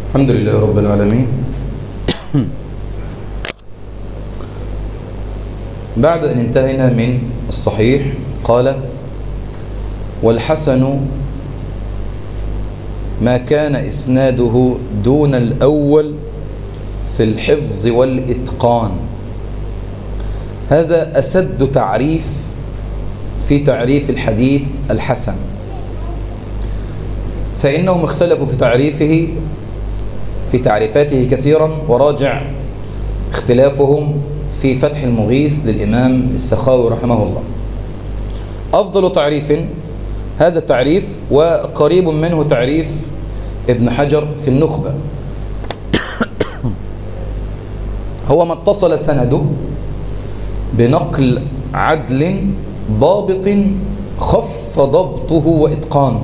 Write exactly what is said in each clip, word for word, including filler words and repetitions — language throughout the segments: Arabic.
الحمد لله رب العالمين. بعد أن انتهينا من الصحيح قال: والحسن ما كان إسناده دون الأول في الحفظ والإتقان. هذا أسد تعريف في تعريف الحديث الحسن، فإنهم اختلفوا في تعريفه في تعريفاته كثيرا، وراجع اختلافهم في فتح المغيث للإمام السخاوي رحمه الله. أفضل تعريف هذا التعريف، وقريب منه تعريف ابن حجر في النخبة، هو ما اتصل سنده بنقل عدل ضابط خف ضبطه وإتقانه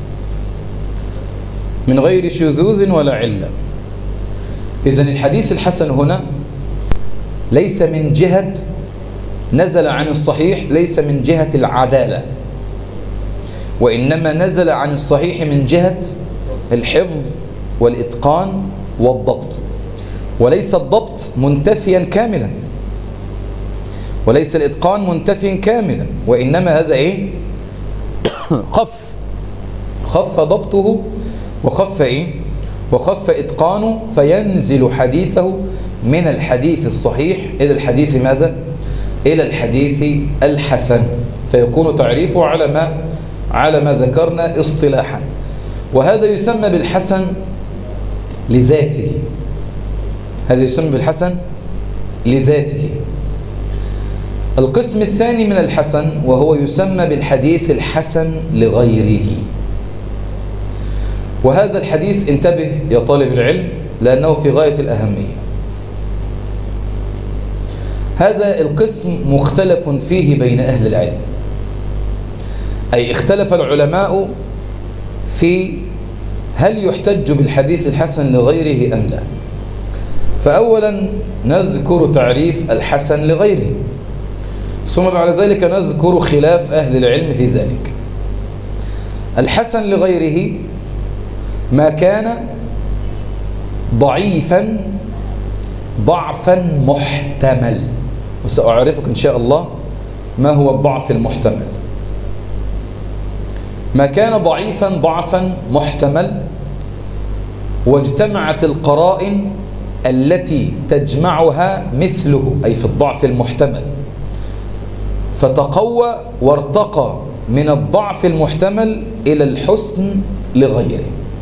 من غير شذوذ ولا علة. إذن الحديث الحسن هنا ليس من جهة نزل عن الصحيح، ليس من جهة العدالة، وإنما نزل عن الصحيح من جهة الحفظ والإتقان والضبط، وليس الضبط منتفيا كاملا، وليس الإتقان منتفيا كاملا، وإنما هذا إيه؟ خف خف ضبطه وخف إيه؟ وخف إتقانه، فينزل حديثه من الحديث الصحيح إلى الحديث ماذا؟ إلى الحديث الحسن، فيكون تعريفه على ما على ما ذكرنا اصطلاحا. وهذا يسمى بالحسن لذاته، هذا يسمى بالحسن لذاته. القسم الثاني من الحسن وهو يسمى بالحديث الحسن لغيره. وهذا الحديث انتبه يا طالب العلم لأنه في غاية الأهمية. هذا القسم مختلف فيه بين أهل العلم، أي اختلف العلماء في هل يحتج بالحديث الحسن لغيره أم لا. فأولا نذكر تعريف الحسن لغيره، ثم بعد ذلك نذكر خلاف أهل العلم في ذلك. الحسن لغيره ما كان ضعيفا ضعفا محتمل، وسأعرفك إن شاء الله ما هو الضعف المحتمل. ما كان ضعيفا ضعفا محتمل واجتمعت القرائن التي تجمعها مثله، أي في الضعف المحتمل، فتقوى وارتقى من الضعف المحتمل إلى الحسن لغيره.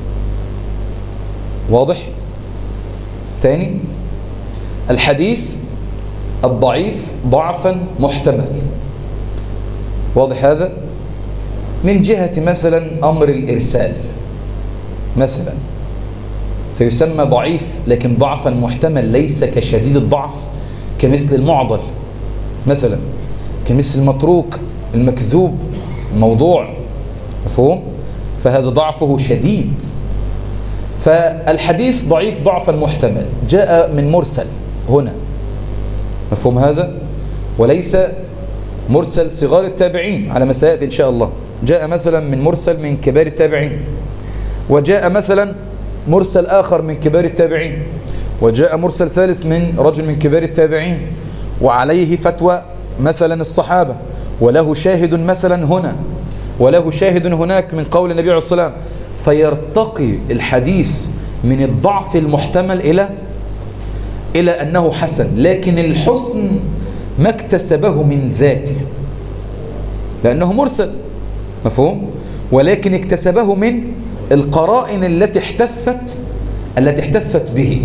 واضح؟ تاني، الحديث الضعيف ضعفا محتمل، واضح هذا؟ من جهة مثلا أمر الإرسال مثلا، فيسمى ضعيف لكن ضعفا محتمل، ليس كشديد الضعف كمثل المعضل مثلا، كمثل المتروك المكذوب الموضوع، مفهوم؟ فهذا ضعفه شديد. فالحديث ضعيف ضعفا محتمل جاء من مرسل هنا، مفهوم هذا؟ وليس مرسل صغار التابعين على ما سيأتي إن شاء الله، جاء مثلا من مرسل من كبار التابعين، وجاء مثلا مرسل آخر من كبار التابعين، وجاء مرسل ثالث من رجل من كبار التابعين، وعليه فتوى مثلا الصحابة، وله شاهد مثلا هنا، وله شاهد هناك من قول النبي عليه الصلاة والسلام، فيرتقي الحديث من الضعف المحتمل إلى إلى أنه حسن، لكن الحسن ما اكتسبه من ذاته لأنه مرسل، مفهوم؟ ولكن اكتسبه من القرائن التي احتفت التي احتفت به،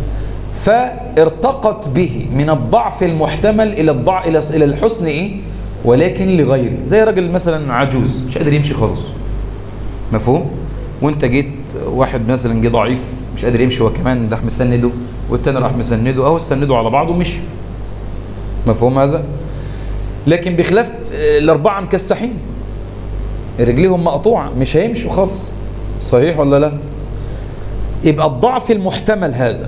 فارتقت به من الضعف المحتمل إلى الضعف إلى إلى الحسن إيه؟ ولكن لغيره. زي راجل مثلا عجوز مش قادر يمشي خالص، مفهوم؟ وانت جيت واحد مثلا جه ضعيف مش قادر يمشي، هو كمان راح مسنده والتاني راح مسنده، اهو سندوا على بعض ومشي، مفهوم هذا؟ لكن بخلاف الأربعة مكسحين رجليهم مقطوعة مش هيمشوا خالص، صحيح ولا لا؟ يبقى الضعف المحتمل هذا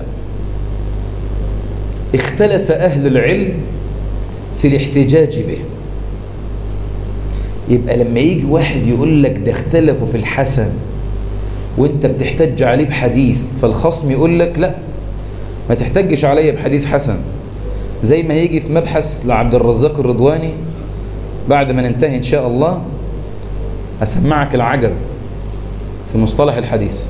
اختلف أهل العلم في الاحتجاج به. يبقى لما يجي واحد يقول لك ده اختلفوا في الحسن وانت بتحتج عليه بحديث، فالخصم يقول لك لا ما تحتجش عليا بحديث حسن، زي ما هيجي في مبحث لعبد الرزاق الرضواني بعد ما ننتهي إن شاء الله أسمعك العجب في مصطلح الحديث.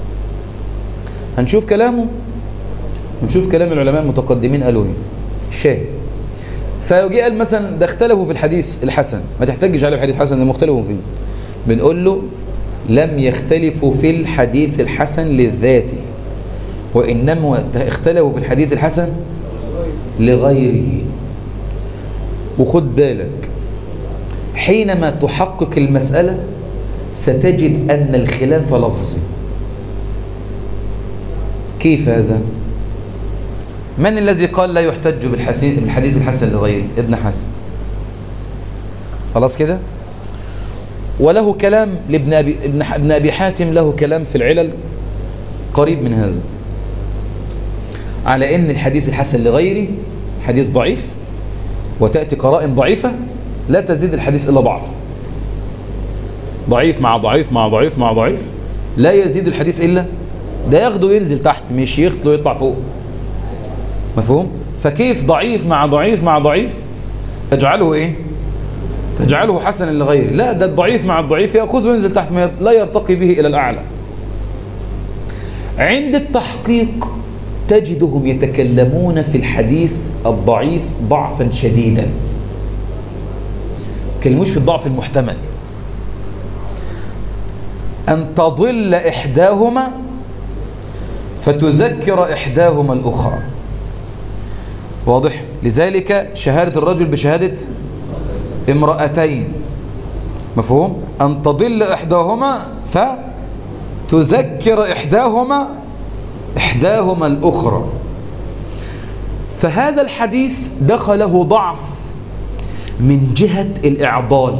هنشوف كلامه ونشوف كلام العلماء المتقدمين قالوا ايه الشاهد. فيجي قال مثلا ده اختلفوا في الحديث الحسن، ما تحتجش عليه بحديث حسن، ده مختلفوا فيه. بنقول له لم يختلفوا في الحديث الحسن للذاته، وإنما اختلفوا في الحديث الحسن لغيره. وخد بالك حينما تحقق المسألة ستجد أن الخلاف لفظي. كيف هذا؟ من الذي قال لا يحتج بالحديث الحسن لغيره؟ ابن حزم. خلاص كده. وله كلام لابن أبي, ابن أبي حاتم، له كلام في العلل قريب من هذا، على أن الحديث الحسن لغيره حديث ضعيف، وتأتي قرائن ضعيفة لا تزيد الحديث إلا ضعف. ضعيف مع ضعيف مع ضعيف مع ضعيف لا يزيد الحديث إلا ده، ياخده ينزل تحت مش يخطله يطلع فوق. مفهوم؟ فكيف ضعيف مع ضعيف مع ضعيف تجعله إيه؟ تجعله حسنا لغيره؟ لا، ده الضعيف مع الضعيف يأخذه وينزل تحت، لا يرتقي به إلى الأعلى. عند التحقيق تجدهم يتكلمون في الحديث الضعيف ضعفا شديدا، كلموش في الضعف المحتمل. أن تضل إحداهما فتذكر إحداهما الأخرى. واضح؟ لذلك شهادة الرجل بشهادة امرأتين. مفهوم؟ أن تضل إحداهما فتذكر إحداهما إحداهما الأخرى. فهذا الحديث دخله ضعف من جهة الإعضال،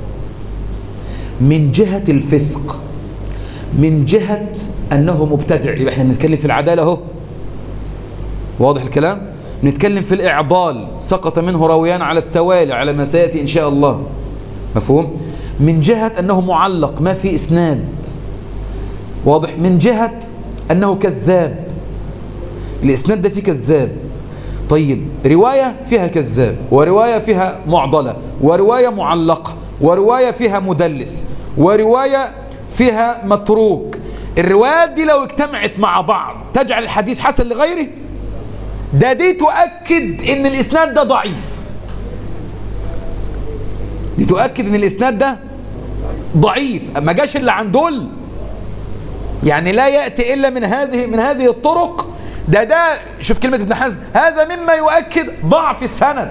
من جهة الفسق، من جهة أنه مبتدع. يبقى احنا بنتكلم في العدالة اهو، واضح الكلام؟ نتكلم في الإعضال، سقط منه راويان على التوالي على ما سيأتي إن شاء الله. مفهوم؟ من جهة أنه معلق ما في إسناد، واضح؟ من جهة أنه كذاب، الإسناد ده فيه كذاب. طيب رواية فيها كذاب، ورواية فيها معضلة، ورواية معلقة، ورواية فيها مدلس، ورواية فيها متروك. الروايات دي لو اجتمعت مع بعض تجعل الحديث حسن لغيره؟ ده دي تؤكد ان الاسناد ده ضعيف، دي تؤكد ان الاسناد ده ضعيف، ما جاش اللي عن دول، يعني لا يأتي الا من هذه من هذه الطرق. ده ده شوف كلمة ابن حزم، هذا مما يؤكد ضعف السند.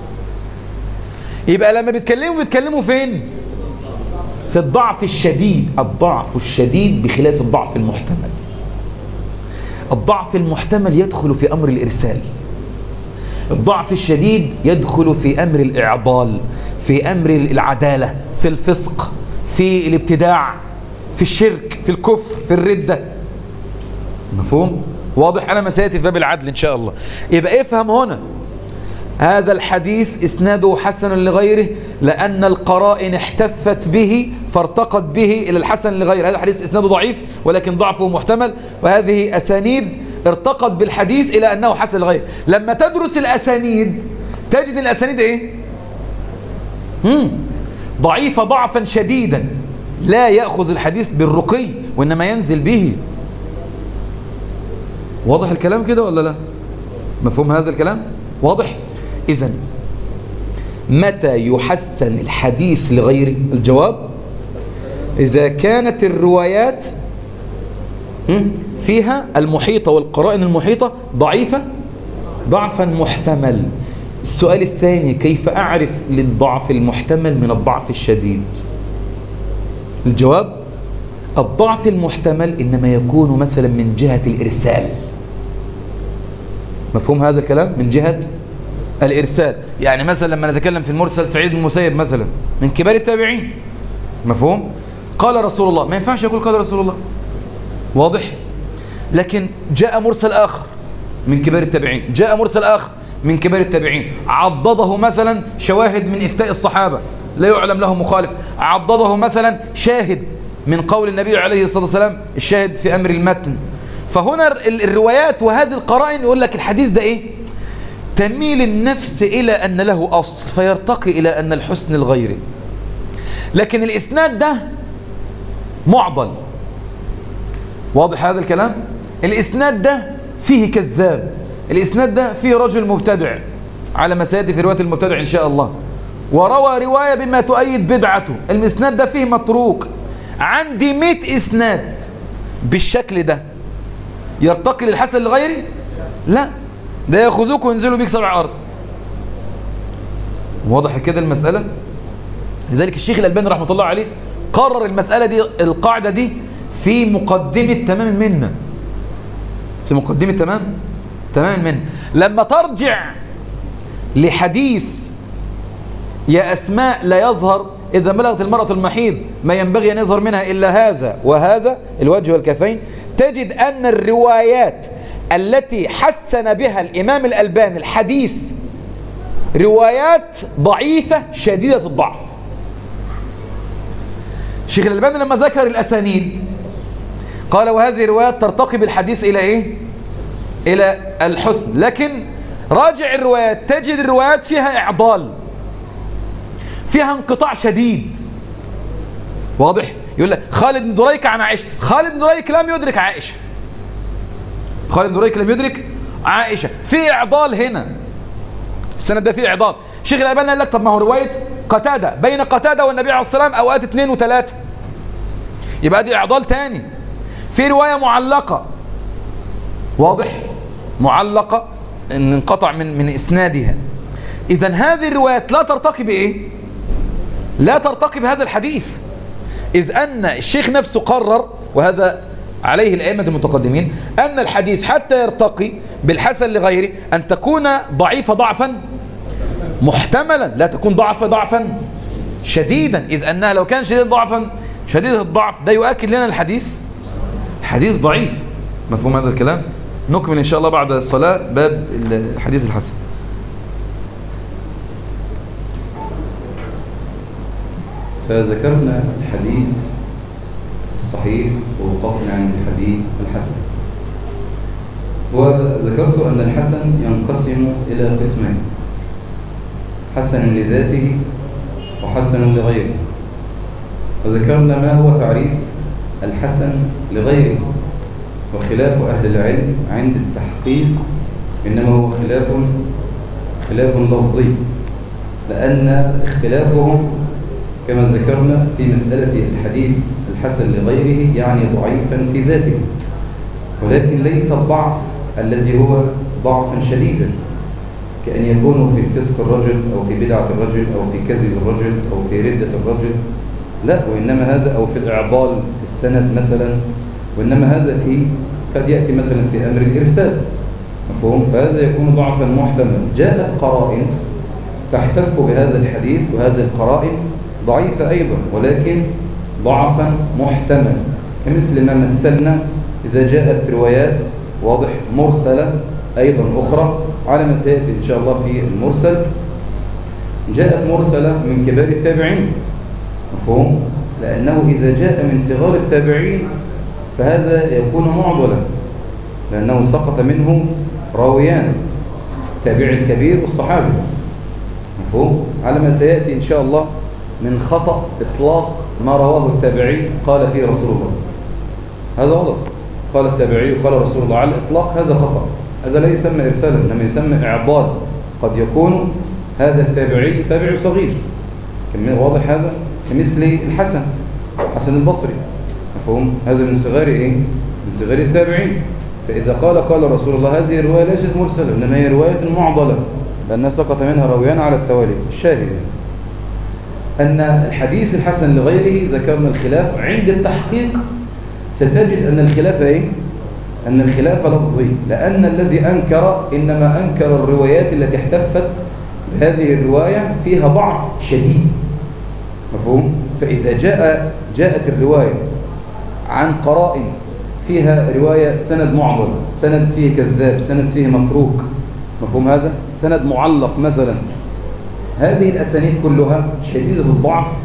يبقى لما بيتكلموا بيتكلموا فين؟ في الضعف الشديد. الضعف الشديد بخلاف الضعف المحتمل. الضعف المحتمل يدخل في أمر الإرسال، الضعف الشديد يدخل في أمر الإعضال، في أمر العدالة، في الفسق، في الابتداع، في الشرك، في الكفر، في الردة. مفهوم؟ واضح؟ أنا ما سيأتي في باب العدل إن شاء الله. يبقى افهم هنا هذا الحديث إسناده حسن لغيره لأن القرائن احتفت به فارتقت به إلى الحسن لغيره. هذا الحديث إسناده ضعيف ولكن ضعفه محتمل، وهذه أسانيد ارتقت بالحديث إلى أنه حسن لغيره. لما تدرس الأسانيد تجد الأسانيد إيه؟ مم. ضعيفة ضعفا شديدا، لا يأخذ الحديث بالرقي وإنما ينزل به. واضح الكلام كده ولا لا؟ مفهوم هذا الكلام؟ واضح؟ إذن متى يحسن الحديث لغيره؟ الجواب إذا كانت الروايات فيها المحيطة والقرائن المحيطة ضعيفة ضعفا محتمل. السؤال الثاني، كيف أعرف للضعف المحتمل من الضعف الشديد؟ الجواب الضعف المحتمل إنما يكون مثلا من جهة الإرسال. مفهوم هذا الكلام؟ من جهة الإرسال. يعني مثلا لما نتكلم في المرسل سعيد بن المسيب مثلا من كبار التابعين، مفهوم؟ قال رسول الله، ما ينفعش يقول قال رسول الله، واضح؟ لكن جاء مرسل آخر من كبار التابعين، جاء مرسل آخر من كبار التابعين عضده مثلا شواهد من إفتاء الصحابة لا يعلم له مخالف، عضده مثلا شاهد من قول النبي عليه الصلاة والسلام الشاهد في أمر المتن. فهنا الروايات وهذه القرائن يقول لك الحديث ده إيه؟ تميل النفس إلى أن له أصل فيرتقي إلى أن الحسن الغيري. لكن الإسناد ده معضل. واضح هذا الكلام؟ الإسناد ده فيه كذاب، الإسناد ده فيه رجل مبتدع على ما سيأتي في رواية المبتدع إن شاء الله، وروى رواية بما تؤيد بدعته. الإسناد ده فيه متروك. عندي مئة إسناد بالشكل ده يرتقي للحسن لغيري؟ لا، ده يأخذوك وينزلوا بيك سبع أرض. واضح كده المسألة؟ لذلك الشيخ الألباني رحمة الله عليه قرر المسألة دي، القاعدة دي في مقدمة تمام المنة، في مقدمة تمام تمام المنة. لما ترجع لحديث يا أسماء لا يظهر إذا بلغت المرأة المحيض ما ينبغي أن يظهر منها إلا هذا وهذا الوجه والكفين، تجد أن الروايات التي حسن بها الإمام الألباني الحديث روايات ضعيفة شديدة الضعف. الشيخ الألباني لما ذكر الأسانيد قال وهذه الروايات ترتقي بالحديث إلى إيه؟ إلى الحسن. لكن راجع الروايات تجد الروايات فيها إعضال، فيها انقطاع شديد. واضح؟ يقول لك خالد بن دريك عن عائشة، خالد بن دريك لم يدرك عائشة، خالد بن دريك لم يدرك عائشة، في إعضال هنا، السند ده فيه إعضال. الشيخ الألباني قال لك طب ما هو رواية قتادة بين قتادة والنبي عليه الصلاة والسلام أوقات اثنين وثلاثة، يبقى دي إعضال تاني. في رواية معلقة، واضح؟ معلقة ان انقطع من من اسنادها. اذا هذه الروايات لا ترتقي بايه؟ لا ترتقي بهذا الحديث، اذ ان الشيخ نفسه قرر، وهذا عليه الائمه المتقدمين، ان الحديث حتى يرتقي بالحسن لغيره ان تكون ضعيفه ضعفا محتملا، لا تكون ضعفه ضعفا شديدا، اذ انها لو كان شديد ضعفا شديد الضعف ده يؤكد لنا الحديث حديث ضعيف. مفهوم هذا الكلام؟ نكمل إن شاء الله بعد الصلاة باب الحديث الحسن. فذكرنا الحديث الصحيح ووقفنا عند الحديث الحسن، وذكرت أن الحسن ينقسم إلى قسمين: حسن لذاته وحسن لغيره. وذكرنا ما هو تعريف الحسن لغيره، وخلاف أهل العلم عند التحقيق إنما هو خلاف خلاف لفظي، لأن اختلافهم كما ذكرنا في مسألة الحديث الحسن لغيره يعني ضعيفا في ذاته، ولكن ليس الضعف الذي هو ضعفا شديدا كأن يكون في الفسق الرجل أو في بدعة الرجل أو في كذب الرجل أو في ردة الرجل، لا، وإنما هذا أو في الإعضال في السند مثلا، وإنما هذا في قد يأتي مثلا في أمر الإرسال. مفهوم؟ فهذا يكون ضعفا محتمل. جاءت قرائن تحتف بهذا الحديث، وهذه القرائن ضعيفة أيضا ولكن ضعفا محتمل، كمثل ما مثلنا إذا جاءت روايات واضح مرسلة أيضا أخرى على ما سيأتي إن شاء الله في المرسل. جاءت مرسلة من كبار التابعين، مفهوم؟ لأنه إذا جاء من صغار التابعين فهذا يكون معضلا، لأنه سقط منه راويان، التابعي الكبير والصحابي، مفهوم؟ على ما سيأتي إن شاء الله من خطأ إطلاق ما رواه التابعي قال فيه رسول الله، هذا غلط. قال التابعي قال رسول الله على الإطلاق، هذا خطأ، هذا لا يسمى إرسالا إنما يسمى إعضال. قد يكون هذا التابعي تابعي صغير، واضح هذا؟ كمثل الحسن حسن البصري، مفهوم؟ هذا من صغار إيه؟ من صغار التابعين. فإذا قال قال رسول الله هذه الرواية ليست مرسلة إنما هي رواية معضلة لأنها سقط منها راويان على التوالي. الشاهد أن الحديث الحسن لغيره ذكرنا الخلاف عند التحقيق، ستجد أن الخلاف إيه؟ أن الخلاف لفظي، لأن الذي أنكر إنما أنكر الروايات التي احتفت بهذه الرواية فيها ضعف شديد، مفهوم؟ فإذا جاء جاءت الرواية عن قرائن فيها رواية سند معضل، سند فيه كذاب، سند فيه متروك، مفهوم هذا؟ سند معلق مثلا، هذه الأسانيد كلها شديدة الضعف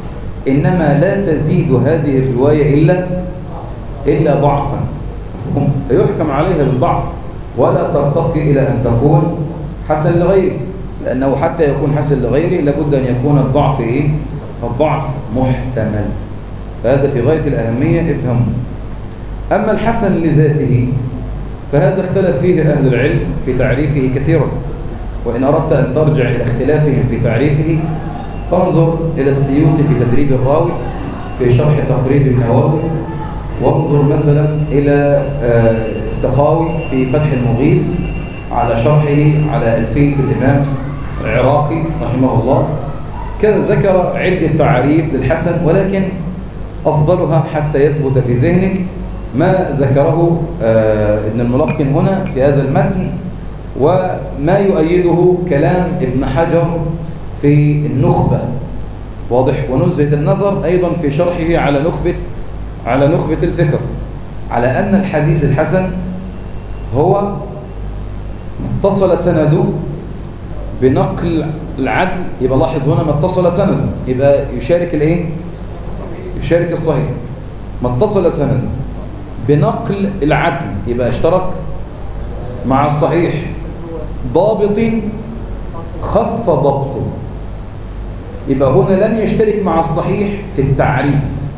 إنما لا تزيد هذه الرواية إلا إلا ضعفا، فيحكم عليها بالضعف ولا ترتقي إلى أن تكون حسن لغيره، لأنه حتى يكون حسن لغيره لابد أن يكون الضعف إيه؟ الضعف محتمل. فهذا في غاية الأهمية، افهموا. أما الحسن لذاته فهذا اختلف فيه أهل العلم في تعريفه كثيرا، وإن أردت أن ترجع إلى اختلافهم في تعريفه فانظر إلى السيوطي في تدريب الراوي في شرح تقريب النووي، وانظر مثلا إلى السخاوي في فتح المغيث على شرحه على ألفية الإمام العراقي رحمه الله. كذا ذكر عدة تعريف للحسن، ولكن أفضلها حتى يثبت في ذهنك ما ذكره ابن الملقن هنا في هذا المتن، وما يؤيده كلام ابن حجر في النخبة، واضح، ونزهة النظر أيضا في شرحه على نخبة على نخبة الفكر، على أن الحديث الحسن هو اتصل سنده بنقل العدل. يبقى لاحظ هنا ما اتصل سنده يبقى يشارك الايه؟ يشارك الصحيح. ما اتصل سنده بنقل العدل يبقى اشترك مع الصحيح. ضابط خف ضبطه يبقى هنا لم يشترك مع الصحيح في التعريف،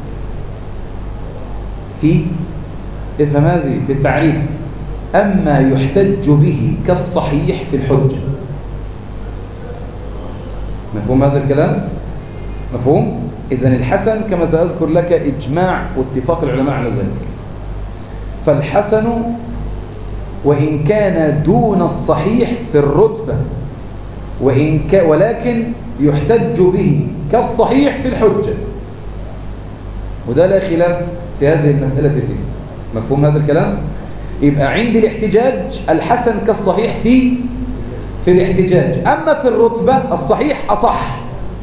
في افهم هذه في التعريف، أما يحتج به كالصحيح في الحجة. مفهوم هذا الكلام؟ مفهوم؟ إذن الحسن كما سأذكر لك إجماع واتفاق العلماء على ذلك. فالحسن وإن كان دون الصحيح في الرتبة وإن ك... ولكن يحتج به كالصحيح في الحجة، وده لا خلاف في هذه المسألة فيه. مفهوم هذا الكلام؟ يبقى عند الاحتجاج الحسن كالصحيح في في الاحتجاج، أما في الرتبة الصحيح أصح،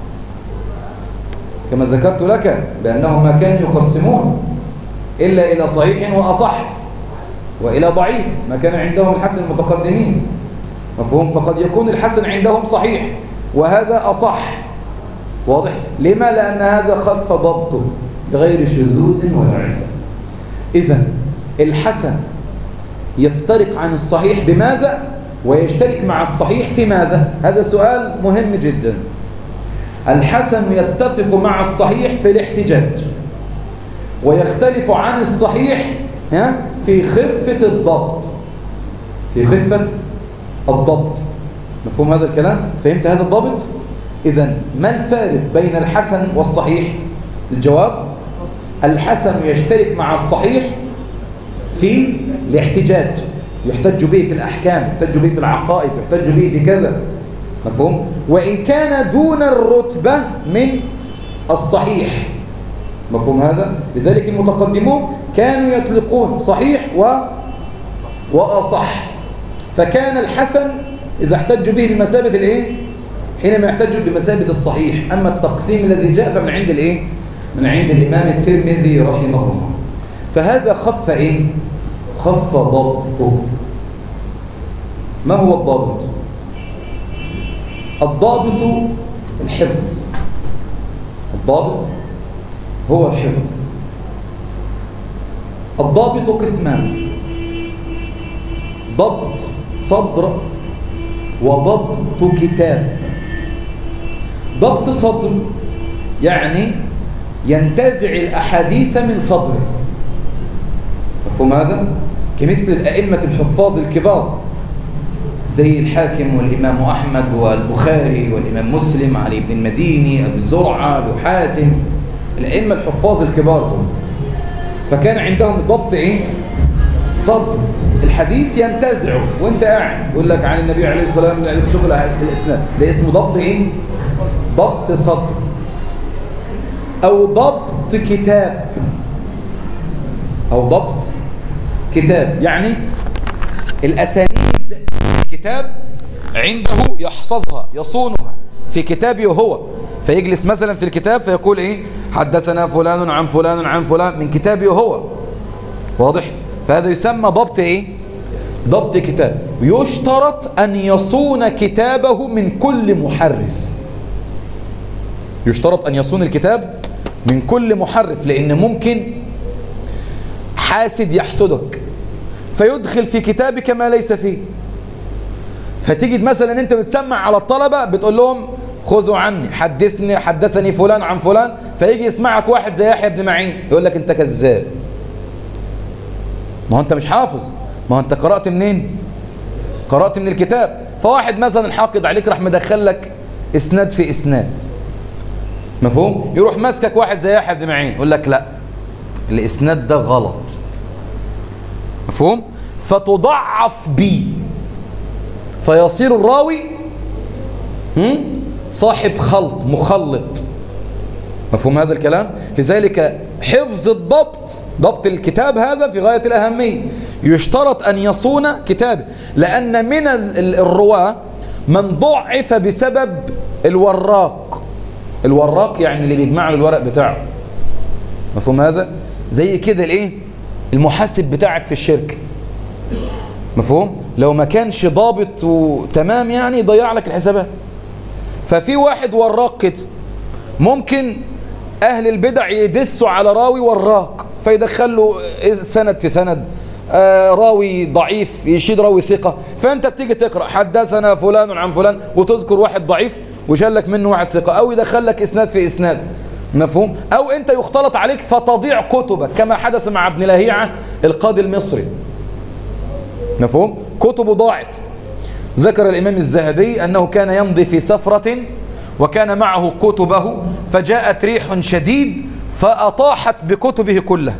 كما ذكرت لك بأنهم ما كانوا يقسمون إلا إلى صحيح وأصح وإلى ضعيف، ما كان عندهم الحسن المتقدمين. مفهوم؟ فقد يكون الحسن عندهم صحيح وهذا أصح، واضح؟ لما؟ لأن هذا خف ضبطه بغير شذوذ ولا علة. إذن الحسن يفترق عن الصحيح بماذا؟ ويشترك مع الصحيح في ماذا؟ هذا سؤال مهم جدا. الحسن يتفق مع الصحيح في الاحتجاج، ويختلف عن الصحيح في خفة الضبط، في خفة الضبط. مفهوم هذا الكلام؟ فهمت هذا الضبط؟ إذن ما الفارق بين الحسن والصحيح؟ الجواب: الحسن يشترك مع الصحيح في الاحتجاج، يحتج به في الأحكام، يحتج به في العقائد، يحتج به في كذا. مفهوم؟ وإن كان دون الرتبة من الصحيح. مفهوم هذا؟ لذلك المتقدمون كانوا يطلقون صحيح و... وأصح، فكان الحسن إذا احتج به بمثابة الإيه؟ حينما يحتج بمثابة الصحيح. أما التقسيم الذي جاء فمن عند الإيه؟ من عند الإمام الترمذي رحمه الله. فهذا خف إيه؟ خف ضبطه. ما هو الضابط؟ الضابط الحفظ. الضابط هو الحفظ. الضابط قسمان: ضبط صدر وضبط كتاب. ضبط صدر يعني ينتزع الأحاديث من صدره. مفهوم هذا؟ كمثل الأئمة الحفاظ الكبار زي الحاكم والإمام أحمد والبخاري والإمام مسلم، علي بن المديني، أبو زرعة، أبو حاتم، الأئمة الحفاظ الكبار دول. فكان عندهم ضبط إيه؟ صدر. الحديث ينتزعه وانت قاعد يقول لك عن النبي عليه الصلاة والسلام بشوف الإسناد، ده اسمه ضبط إيه؟ ضبط صدر. أو ضبط كتاب، أو ضبط كتاب يعني الأسانيد الكتاب عنده يحفظها يصونها في كتابه هو، فيجلس مثلا في الكتاب فيقول إيه؟ حدثنا فلان عن فلان عن فلان من كتابه هو، واضح؟ فهذا يسمى ضبط إيه؟ ضبط كتاب. يشترط أن يصون كتابه من كل محرف. يشترط أن يصون الكتاب من كل محرف، لأن ممكن حاسد يحسدك فيدخل في كتابك ما ليس فيه. فتجد مثلا انت بتسمع على الطلبة بتقول لهم خذوا عني، حدثني حدثني فلان عن فلان، فيجي يسمعك واحد زي يحيى بن معين يقول لك انت كذاب. ما هو انت مش حافظ، ما هو انت قرأت منين؟ قرأت من الكتاب. فواحد مثلا حاقد عليك راح مدخل لك اسناد في اسناد، مفهوم؟ يروح ماسكك واحد زي يحيى بن معين يقول لك لا الاسناد ده غلط، مفهوم؟ فتضعف بيه فيصير الراوي صاحب خلط مخلط، مفهوم هذا الكلام؟ لذلك حفظ الضبط، ضبط الكتاب هذا في غاية الأهمية. يشترط أن يصون كتابه، لأن من الرواة من ضعف بسبب الوراق. الوراق يعني اللي بيجمع له الورق بتاعه، مفهوم هذا؟ زي كده الايه؟ المحاسب بتاعك في الشركة، مفهوم؟ لو ما كانش ضابط وتمام يعني يضيع لك الحسابات. ففي واحد وراق كده، ممكن أهل البدع يدسوا على راوي وراق فيدخل له سند في سند، آه راوي ضعيف يشيد راوي ثقة، فأنت بتيجي تقرأ حدثنا فلان عن فلان وتذكر واحد ضعيف وشال لك منه واحد ثقة، أو يدخل لك إسناد في إسناد، مفهوم؟ أو أنت يختلط عليك فتضيع كتبك كما حدث مع ابن لهيعة القاضي المصري، مفهوم؟ كتبه ضاعت. ذكر الإمام الذهبي أنه كان يمضي في سفرة وكان معه كتبه فجاءت ريح شديد فأطاحت بكتبه كلها،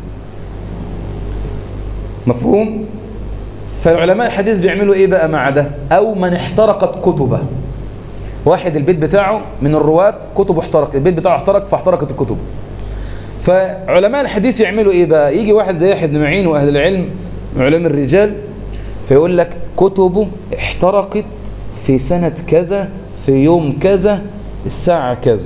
مفهوم؟ فعلماء الحديث بيعملوا إيه بقى مع ده؟ أو من احترقت كتبه، واحد البيت بتاعه من الرواة كتبه احترق، البيت بتاعه احترق فاحترقت الكتب. فعلماء الحديث يعملوا إيه بقى؟ يجي واحد زي يحيى بن معين وأهل العلم علماء الرجال فيقول لك كتبه احترقت في سنة كذا في يوم كذا الساعة كذا.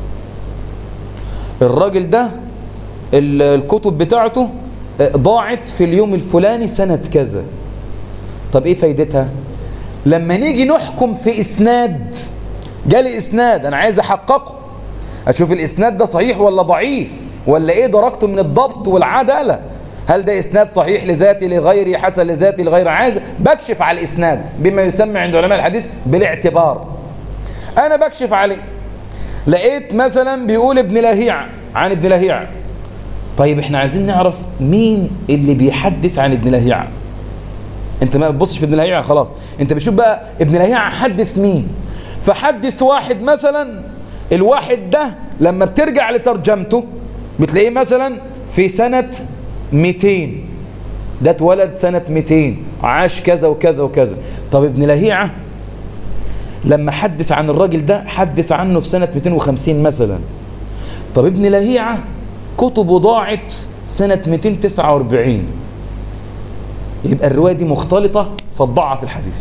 الراجل ده الكتب بتاعته ضاعت في اليوم الفلاني سنة كذا. طب ايه فايدتها؟ لما نيجي نحكم في اسناد، جالي اسناد انا عايز احققه، اشوف الاسناد ده صحيح ولا ضعيف ولا ايه درجته من الضبط والعدالة، هل ده اسناد صحيح لذاتي لغيري حسن لذاتي لغير، عايز بكشف على الاسناد بما يسمى عند علماء الحديث بالاعتبار. انا بكشف عليه، لقيت مثلا بيقول ابن لهيعة عن ابن لهيعة، طيب احنا عايزين نعرف مين اللي بيحدث عن ابن لهيعة. انت ما بتبصش في ابن لهيعة خلاص، انت بتشوف بقى ابن لهيعة حدث مين. فحدث واحد مثلا، الواحد ده لما بترجع لترجمته بتلاقيه مثلا في سنة مئتين، ده اتولد سنة مئتين، عاش كذا وكذا وكذا. طب ابن لهيعة لما حدث عن الراجل ده حدث عنه في سنة مئتين وخمسين مثلا. طب ابن لهيعة كتبه ضاعت سنة مئتين وتسعة وأربعين، يبقى الرواية دي مختلطة فتضعف الحديث،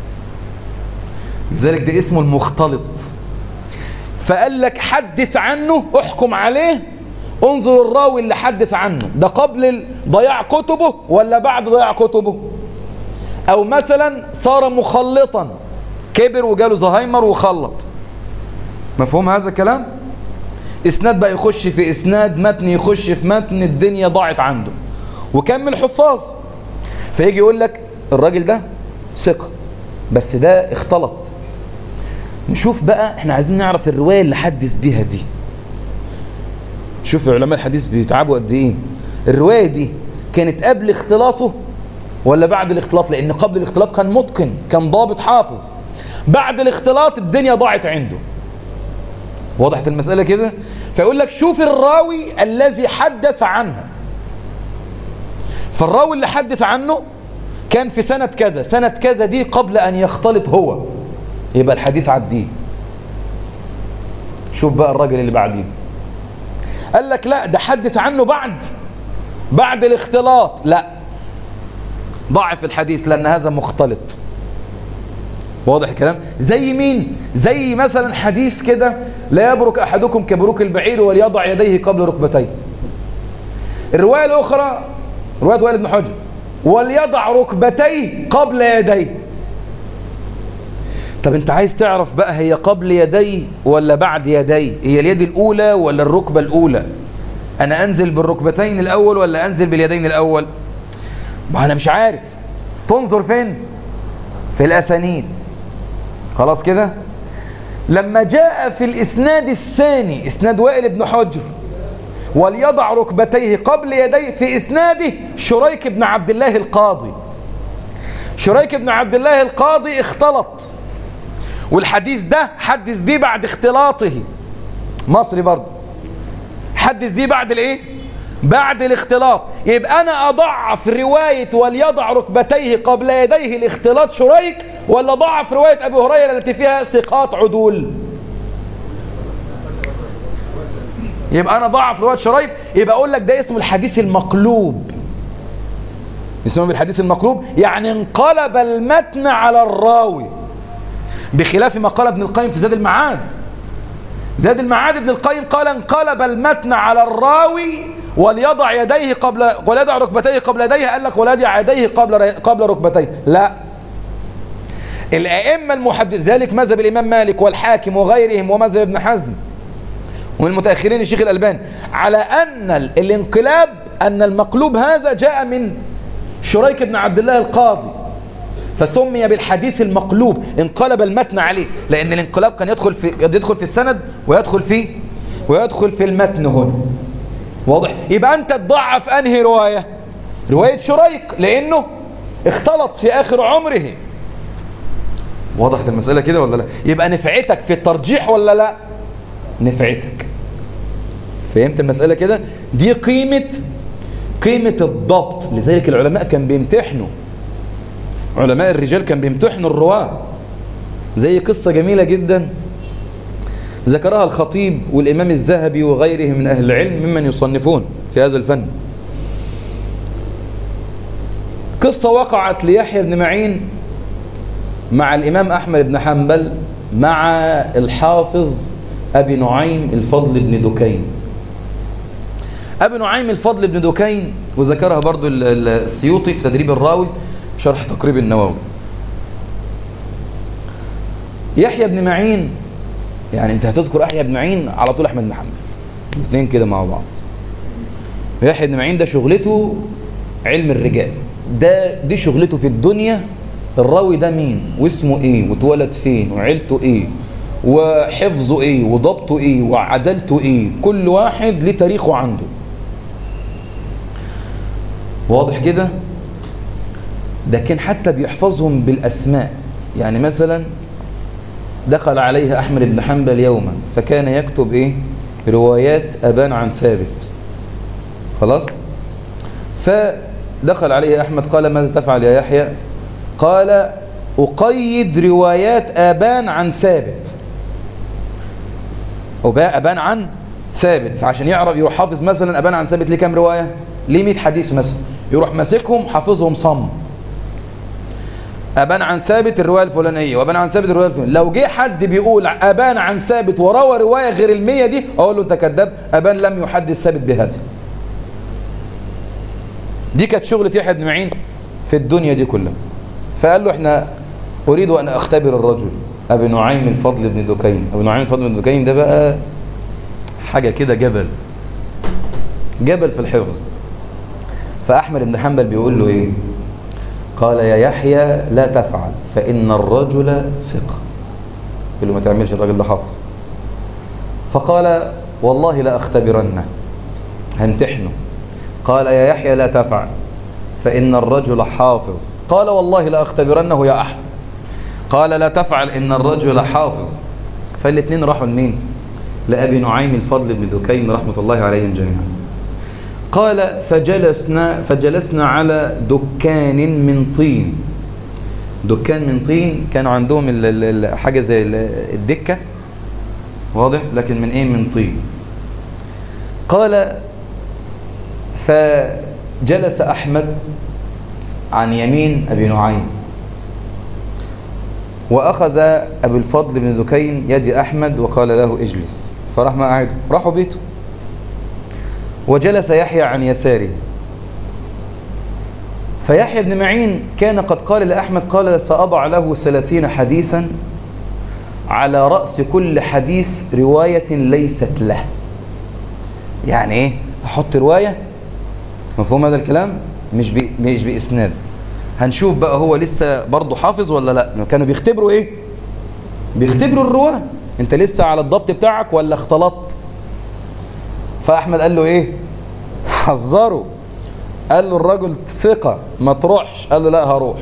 لذلك ده اسمه المختلط. فقال لك حدث عنه احكم عليه، انظر الراوي اللي حدث عنه ده قبل ضياع كتبه ولا بعد ضياع كتبه. او مثلا صار مخلطا، كبر وجاله زهايمر وخلط، مفهوم هذا الكلام؟ اسناد بقى يخش في اسناد، متن يخش في متن، الدنيا ضاعت عنده وكمل حفاظ. فيجي يقول لك الراجل ده ثقة بس ده اختلط. نشوف بقى، احنا عايزين نعرف الرواية اللي حدث بيها دي. شوف علماء الحديث بيتعبوا قد ايه. الرواية دي كانت قبل اختلاطه ولا بعد الاختلاط؟ لان قبل الاختلاط كان متقن، كان ضابط حافظ. بعد الاختلاط الدنيا ضاعت عنده. وضحت المسألة كده؟ فيقول لك شوف الراوي الذي حدث عنه. فالراوي اللي حدث عنه كان في سنة كذا، سنة كذا دي قبل أن يختلط هو، يبقى الحديث عديه. شوف بقى الراجل اللي بعديه قال لك لا ده حدث عنه بعد بعد الاختلاط، لا ضعف الحديث لأن هذا مختلط. واضح الكلام؟ زي مين؟ زي مثلا حديث كده لا يبرك أحدكم كبروك البعير وليضع يديه قبل ركبتيه. الرواية الأخرى رواية وائل بن حجر وليضع ركبتيه قبل يديه. طب انت عايز تعرف بقى هي قبل يدي ولا بعد يدي؟ هي اليد الأولى ولا الركبة الأولى؟ أنا أنزل بالركبتين الأول ولا أنزل باليدين الأول؟ ما أنا مش عارف. تنظر فين؟ في الأسانيد. خلاص كده. لما جاء في الإسناد الثاني إسناد وائل بن حجر وليضع ركبتيه قبل يديه، في إسناده شريك بن عبد الله القاضي. شريك بن عبد الله القاضي اختلط، والحديث ده حدث بيه بعد اختلاطه، مصري برضه حدث بيه بعد الايه؟ بعد الاختلاط. يبقى انا اضعف روايه وليضع ركبتيه قبل يديه الاختلاط شريك، ولا ضعف روايه ابي هريره التي فيها ثقات عدول؟ يبقى انا ضعف روايه شريك. يبقى اقول لك ده اسمه الحديث المقلوب. اسمه بالحديث المقلوب، يعني انقلب المتن على الراوي، بخلاف ما قال ابن القيم في زاد المعاد. زاد المعاد ابن القيم قال انقلب المتن على الراوي وليضع يديه قبل وليضع ركبتيه قبل يديه، قال لك وليضع يديه قبل قبل ركبتيه. لا، الائمه المحدث، ذلك مذهب الامام مالك والحاكم وغيرهم ومذهب ابن حزم ومن المتاخرين الشيخ الالباني، على ان الانقلاب، ان المقلوب هذا جاء من شريك بن عبد الله القاضي، فسمي بالحديث المقلوب، انقلب المتن عليه، لأن الانقلاب كان يدخل في يدخل في السند ويدخل في ويدخل في المتن هنا. واضح؟ يبقى أنت تضعف أنهي رواية؟ رواية شريك، لأنه اختلط في آخر عمره. وضحت المسألة كده ولا لا؟ يبقى نفعتك في الترجيح ولا لا؟ نفعتك. فهمت المسألة كده؟ دي قيمة قيمة الضبط. لذلك العلماء كان بيمتحنوا، علماء الرجال كان بيمتحنوا الرواة. زي قصة جميلة جدا ذكرها الخطيب والإمام الذهبي وغيره من أهل العلم ممن يصنفون في هذا الفن. قصة وقعت ليحيى بن معين مع الإمام أحمد بن حنبل مع الحافظ أبي نعيم الفضل بن دكين. أبي نعيم الفضل بن دكين، وذكرها برضو السيوطي في تدريب الراوي شرح تقريب النووي. يحيى بن معين، يعني انت هتذكر يحيى بن معين على طول احمد بن حنبل، الاثنين كده مع بعض. يحيى بن معين ده شغلته علم الرجال، ده دي شغلته في الدنيا. الراوي ده مين واسمه ايه واتولد فين وعيلته ايه وحفظه ايه وضبطه ايه وعدلته ايه، كل واحد ليه تاريخه عنده. واضح كده؟ ده كان حتى بيحفظهم بالأسماء. يعني مثلا دخل عليه أحمد بن حنبل يوما فكان يكتب إيه؟ روايات أبان عن ثابت. خلاص؟ فدخل عليه أحمد قال ماذا تفعل يا يحيى؟ قال أقيد روايات أبان عن ثابت. أبان عن ثابت، فعشان يعرف يروح حافظ مثلا أبان عن ثابت ليه كام رواية؟ ليه مئة حديث مثلا، يروح ماسكهم حافظهم صم. أبان عن ثابت الرواية الفلانية وأبان عن ثابت الرواية الفلانية. لو جه حد بيقول أبان عن ثابت وروى رواية غير المية دي، أقول له أنت كذاب، أبان لم يحدث ثابت بهذا. دي كانت شغلة يحيى بن معين في الدنيا دي كلها. فقال له احنا أريد أن أختبر الرجل أبي نعيم الفضل بن دكين. أبي نعيم الفضل بن دكين ده بقى حاجة كده، جبل جبل في الحفظ. فأحمد بن حنبل بيقول له إيه؟ قال يا يحيى لا تفعل فإن الرجل ثقة. يقول له ما تعملش، الراجل ده حافظ. فقال والله لا أختبرنه، همتحنه. قال يا يحيى لا تفعل فإن الرجل حافظ. قال والله لا أختبرنه يا أحمد. قال لا تفعل إن الرجل حافظ. فالاثنين راحوا لمين؟ لأبي نعيم الفضل بن دكين رحمة الله عليهم جميعا. قال فجلسنا فجلسنا على دكان من طين. دكان من طين، كانوا عندهم حاجة زي الدكة، واضح، لكن من ايه؟ من طين. قال فجلس أحمد عن يمين أبي نعيم، وأخذ أبي الفضل بن دكين يد أحمد وقال له اجلس، فراح ما قعده، راحوا بيته. وجلس يحيى عن يساره. فيحيى بن معين كان قد قال لأحمد، قال سأضع له ثلاثين حديثا على رأس كل حديث رواية ليست له. يعني ايه؟ احط رواية، مفهوم هذا الكلام؟ مش بي مش بإسناد. هنشوف بقى هو لسه برضه حافظ ولا لا. كانوا بيختبروا ايه؟ بيختبروا الرواه، انت لسه على الضبط بتاعك ولا اختلطت؟ فأحمد قال له ايه؟ حذره، قال له الرجل ثقة ما تروحش، قال له لا هروح.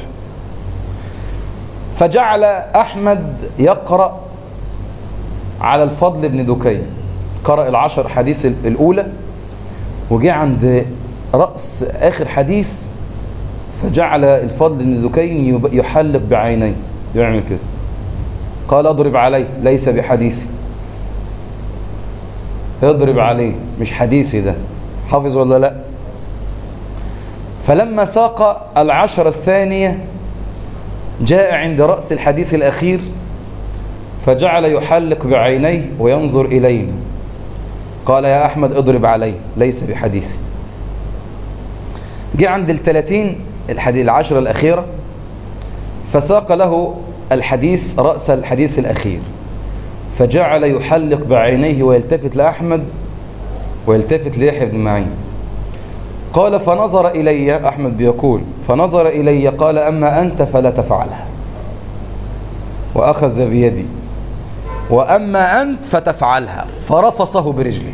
فجعل أحمد يقرأ على الفضل بن دكين، قرأ العشر حديث الأولى، وجاء عند رأس آخر حديث فجعل الفضل بن دكين يحلق بعينيه، يعمل كده، قال اضرب عليه ليس بحديثي، اضرب عليه مش حديثي ده. حافظ ولا لا؟ فلما ساق العشرة الثانية جاء عند رأس الحديث الأخير فجعل يحلق بعينيه وينظر إلينا، قال يا أحمد اضرب عليه ليس بحديثي. جاء عند الثلاثين الحديث العشرة الأخيرة فساق له الحديث رأس الحديث الأخير فجعل يحلق بعينيه ويلتفت لأحمد ويلتفت ليحيى بن معين. قال فنظر إلي، أحمد بيقول فنظر إلي قال أما أنت فلا تفعلها، وأخذ بيدي، وأما أنت فتفعلها، فرفصه برجله.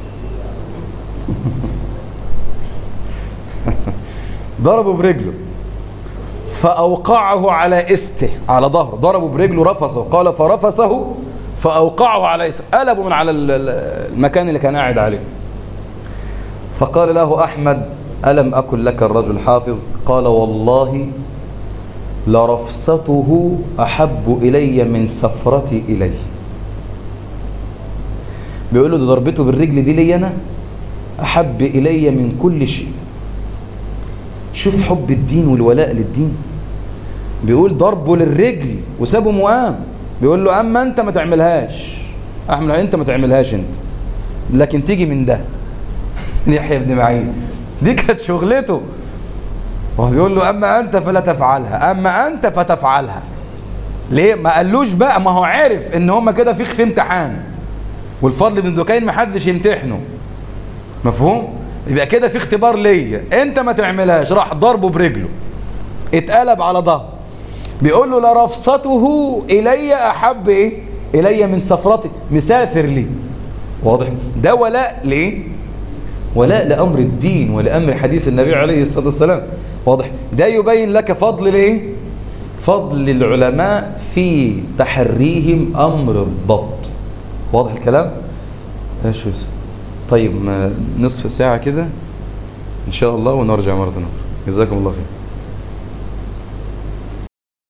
ضربه برجله فأوقعه على إسته، على ظهره، ضربه برجله رفصه، قال فرفصه فأوقعه على إسته، قلبه من على المكان اللي كان قاعد عليه. فقال له أحمد ألم أكن لك الرجل حافظ؟ قال والله لرفصته أحب إلي من سفرتي إليه. بيقول له ده ضربته بالرجل دي لي أنا أحب إلي من كل شيء. شوف حب الدين والولاء للدين. بيقول ضربه للرجل وسابه مقام، بيقول له أما أنت ما تعملهاش، أحمد أنت ما تعملهاش أنت، لكن تيجي من ده يحيى بن معين، دي كانت شغلته. وهو بيقول له أما أنت فلا تفعلها، أما أنت فتفعلها. ليه؟ ما قالوش بقى، ما هو عارف إن هما كده في في امتحان، والفضل بن دكين ما حدش يمتحنه، مفهوم؟ يبقى كده في اختبار ليا، أنت ما تعملهاش. راح ضربه برجله، اتقلب على ظهره، بيقول له لرفصته إلي أحب إيه؟ إلي من سفرتي، مسافر لي. واضح؟ ده ولاء ليه؟ ولاء لأمر الدين ولأمر حديث النبي عليه الصلاة والسلام. واضح؟ ده يبين لك فضل الايه؟ فضل العلماء في تحريهم أمر الضبط. واضح الكلام؟ ايش يوسف؟ طيب نصف ساعة كده إن شاء الله ونرجع مرة أخرى. جزاكم الله خير.